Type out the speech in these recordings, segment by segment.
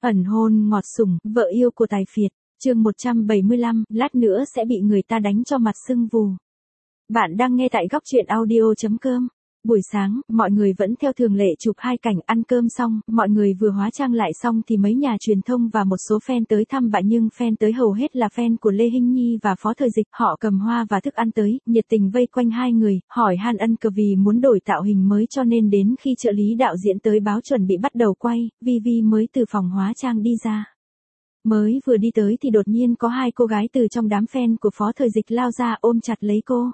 Ẩn hôn ngọt sủng, vợ yêu của tài phiệt, chương 175, lát nữa sẽ bị người ta đánh cho mặt sưng vù. Bạn đang nghe tại góc truyện audio.com. Buổi sáng, mọi người vẫn theo thường lệ chụp hai cảnh ăn cơm xong, mọi người vừa hóa trang lại xong thì mấy nhà truyền thông và một số fan tới thăm bạn, nhưng fan tới hầu hết là fan của Lê Hinh Nhi và Phó Thời Dịch. Họ cầm hoa và thức ăn tới, nhiệt tình vây quanh hai người, hỏi han ân cờ vì muốn đổi tạo hình mới cho nên đến khi trợ lý đạo diễn tới báo chuẩn bị bắt đầu quay, Vi mới từ phòng hóa trang đi ra. Mới vừa đi tới thì đột nhiên có hai cô gái từ trong đám fan của Phó Thời Dịch lao ra ôm chặt lấy cô.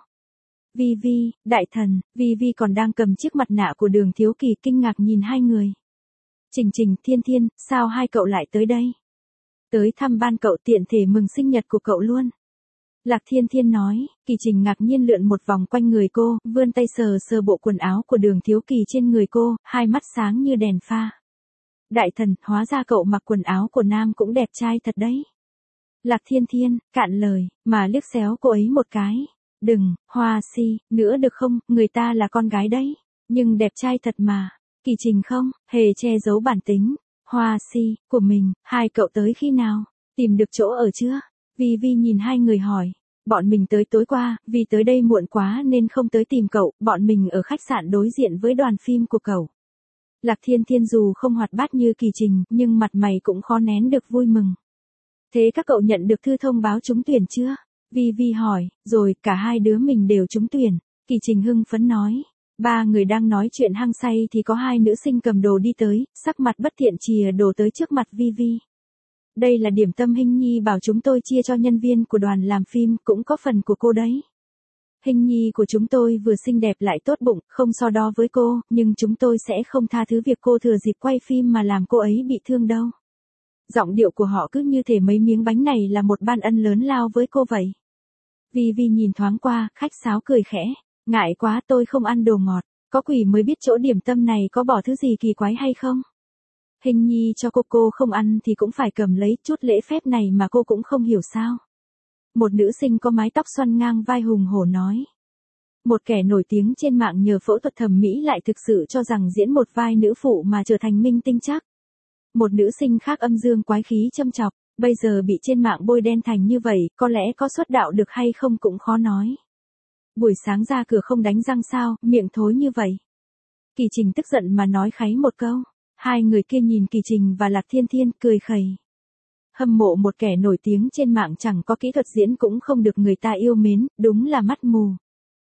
Vi, đại thần, Vi còn đang cầm chiếc mặt nạ của Đường Thiếu Kỳ kinh ngạc nhìn hai người. Trình, Thiên, sao hai cậu lại tới đây? Tới thăm ban cậu tiện thể mừng sinh nhật của cậu luôn. Lạc Thiên nói, Kỳ Trình ngạc nhiên lượn một vòng quanh người cô, vươn tay sờ bộ quần áo của Đường Thiếu Kỳ trên người cô, hai mắt sáng như đèn pha. Đại thần, hóa ra cậu mặc quần áo của nam cũng đẹp trai thật đấy. Lạc Thiên, cạn lời, mà liếc xéo cô ấy một cái. Đừng, Hoa Si, nữa được không, người ta là con gái đấy, nhưng đẹp trai thật mà. Kỳ Trình không, hề che giấu bản tính. Hoa Si, của mình, hai cậu tới khi nào? Tìm được chỗ ở chưa? Vi nhìn hai người hỏi. Bọn mình tới tối qua, vì tới đây muộn quá nên không tới tìm cậu, bọn mình ở khách sạn đối diện với đoàn phim của cậu. Lạc Thiên dù không hoạt bát như Kỳ Trình, nhưng mặt mày cũng khó nén được vui mừng. Thế các cậu nhận được thư thông báo trúng tuyển chưa? Vi hỏi, rồi, cả hai đứa mình đều trúng tuyển. Kỳ Trình hưng phấn nói. Ba người đang nói chuyện hăng say thì có hai nữ sinh cầm đồ đi tới, sắc mặt bất thiện chìa đồ tới trước mặt Vi. Đây là điểm tâm Hinh Nhi bảo chúng tôi chia cho nhân viên của đoàn làm phim, cũng có phần của cô đấy. Hinh Nhi của chúng tôi vừa xinh đẹp lại tốt bụng, không so đo với cô, nhưng chúng tôi sẽ không tha thứ việc cô thừa dịp quay phim mà làm cô ấy bị thương đâu. Giọng điệu của họ cứ như thể mấy miếng bánh này là một ban ân lớn lao với cô vậy. Vi nhìn thoáng qua, khách sáo cười khẽ. Ngại quá, tôi không ăn đồ ngọt, có quỷ mới biết chỗ điểm tâm này có bỏ thứ gì kỳ quái hay không. Hinh Nhi cho cô không ăn thì cũng phải cầm lấy, chút lễ phép này mà cô cũng không hiểu sao. Một nữ sinh có mái tóc xoăn ngang vai hùng hổ nói. Một kẻ nổi tiếng trên mạng nhờ phẫu thuật thẩm mỹ lại thực sự cho rằng diễn một vai nữ phụ mà trở thành minh tinh chắc. Một nữ sinh khác âm dương quái khí châm chọc, bây giờ bị trên mạng bôi đen thành như vậy, có lẽ có xuất đạo được hay không cũng khó nói. Buổi sáng ra cửa không đánh răng sao, miệng thối như vậy. Kỳ Trình tức giận mà nói kháy một câu. Hai người kia nhìn Kỳ Trình và Lạc Thiên cười khẩy. Hâm mộ một kẻ nổi tiếng trên mạng chẳng có kỹ thuật diễn cũng không được người ta yêu mến, đúng là mắt mù.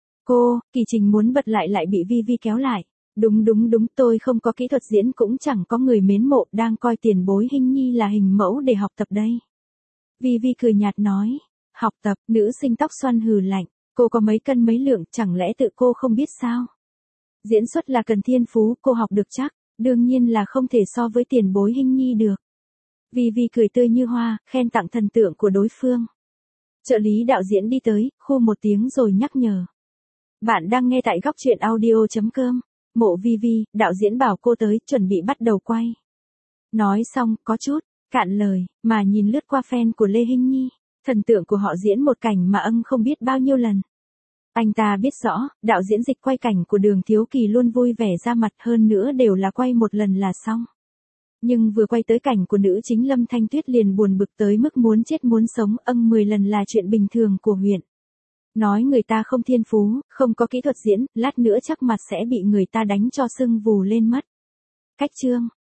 Kỳ Trình muốn bật lại bị Vi kéo lại. Đúng, tôi không có kỹ thuật diễn cũng chẳng có người mến mộ, đang coi tiền bối Hinh Nhi là hình mẫu để học tập đây. Vi cười nhạt nói. Học tập, nữ sinh tóc xoăn hừ lạnh. Cô có mấy cân mấy lượng, chẳng lẽ tự cô không biết sao? Diễn xuất là cần thiên phú, cô học được chắc, đương nhiên là không thể so với tiền bối Hinh Nhi được. Vi cười tươi như hoa, khen tặng thần tượng của đối phương. Trợ lý đạo diễn đi tới, khu một tiếng rồi nhắc nhở. Bạn đang nghe tại góc truyện audio.com. Mộ Vi, đạo diễn bảo cô tới, chuẩn bị bắt đầu quay. Nói xong, có chút cạn lời, mà nhìn lướt qua fan của Lê Hinh Nhi, thần tượng của họ diễn một cảnh mà không biết bao nhiêu lần. Anh ta biết rõ, đạo diễn Dịch quay cảnh của Đường Thiếu Kỳ luôn vui vẻ ra mặt, hơn nữa đều là quay một lần là xong. Nhưng vừa quay tới cảnh của nữ chính Lâm Thanh Tuyết liền buồn bực tới mức muốn chết muốn sống, 10 lần là chuyện bình thường của huyện. Nói người ta không thiên phú, không có kỹ thuật diễn, lát nữa chắc mặt sẽ bị người ta đánh cho sưng vù lên mất. Cách chương